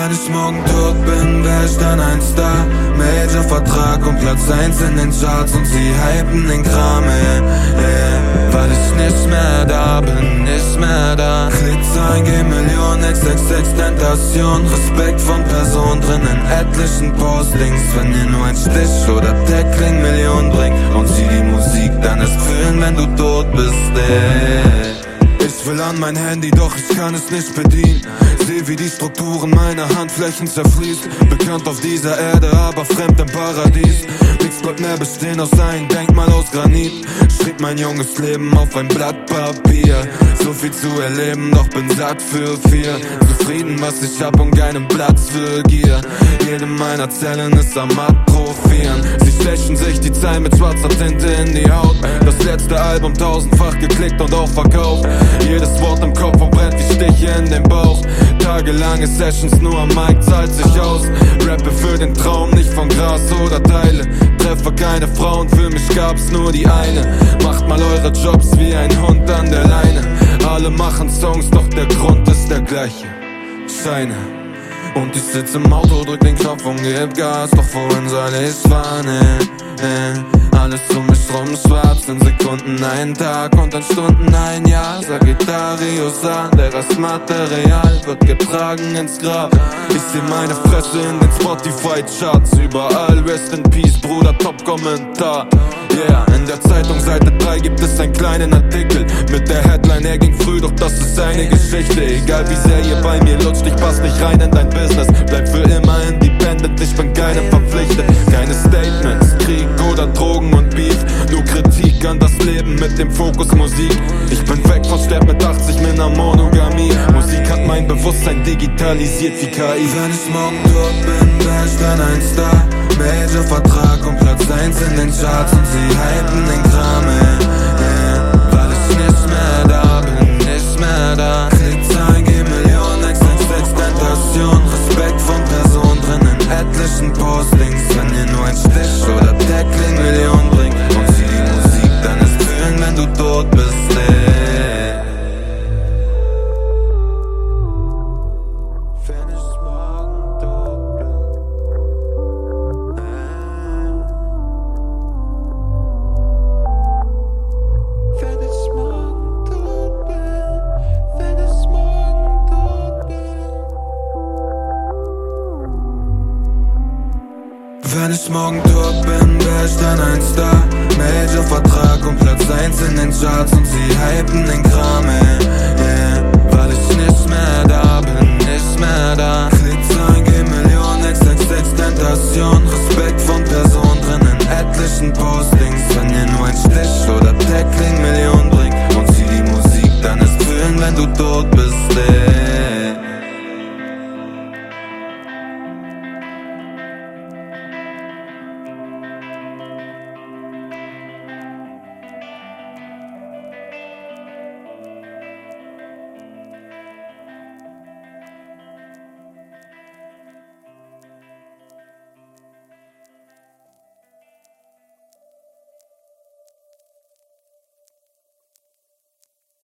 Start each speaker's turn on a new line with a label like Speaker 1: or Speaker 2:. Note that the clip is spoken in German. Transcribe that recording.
Speaker 1: Wenn ich morgen tot bin, wär ich dann ein Star. Major-Vertrag und Platz 1 in den Charts und sie hypen den Kram, weil ich nicht mehr da bin, nicht mehr da. Glitzer, G-Million, XXX Tentation. Respekt von Person drin in etlichen Postings. Wenn dir nur ein Stich oder Tackling Million bringt und sie die Musik dann erst fühlen, wenn du tot bist, Ich will an mein Handy, doch ich kann es nicht bedienen. Seh wie die Strukturen meiner Handflächen zerfließen. Bekannt auf dieser Erde, aber fremd im Paradies. Nichts bleibt mehr bestehen aus einem Denkmal aus Granit. Schrieb mein junges Leben auf ein Blatt Papier. So viel zu erleben, doch bin satt für 4. Zufrieden, was ich hab und keinen Platz für Gier. Jede meiner Zellen ist am Atrophieren. Sie stechen sich die Zeilen mit schwarzer Tinte in die Haut. Das letzte Album 1000-fach geklickt und auch verkauft. Jedes Wort im Kopf und brennt wie Stiche in den Bauch. Tagelange Sessions, nur am Mic zahlt sich aus. Rappe für den Traum, nicht von Gras oder Teile. Treffe keine Frauen, für mich gab's nur die eine. Macht mal eure Jobs wie ein Hund an der Leine. Alle machen Songs, doch der Grund ist der gleiche: Scheine. Und ich sitz im Auto, drück den Knopf und geb Gas. Doch wohin soll ich fahren, Alles um mich rum schwarz, in Sekunden ein Tag und in Stunden ein Jahr. Sagittarius an, der Rest Material wird getragen ins Grab. Ich seh meine Fresse in den Spotify-Charts. Überall Rest in Peace, Bruder, Top-Kommentar. Yeah, in der Zeitung Seite 3 gibt es einen kleinen Artikel mit der Headline: Er ging früh, doch das ist seine Geschichte. Egal wie sehr ihr bei mir lutscht, ich pass nicht rein in dein Business. Bleib für immer independent, ich bin keinem verpflichtet. Keine Statements, Krieg oder Drogen und Beef. Nur Kritik an das Leben mit dem Fokus Musik. Ich bin weg von Sterb mit 80 mit einer Monogamie. Musik hat mein Bewusstsein digitalisiert wie KI. Wenn ich morgen tot bin, wär ich dann ein Star. Major-Vertrag und Platz 1 in den Charts und sie hypen den Kram, weil ich nicht mehr da bin, nicht mehr da. Klickzahlen, G-Million, XXX Tentation. Respekt von Person drin in etlichen Postings. Wenn dir nur ein Stich oder Tackling Million bringt und sie die Musik dann erst fühlen, wenn du tot bist, Wenn ich morgen tot bin, wär ich dann ein Star. Major-Vertrag und Platz 1 in den Charts und sie hypen den Kram, weil ich nicht mehr da bin, nicht mehr da. Klickzahlen, G-Million, XXX Tentation. Respekt von Person drin in etlichen Postings. Wenn dir nur ein Stich oder Tackling Million bringt und sie die Musik dann erst fühlen, wenn du tot bist,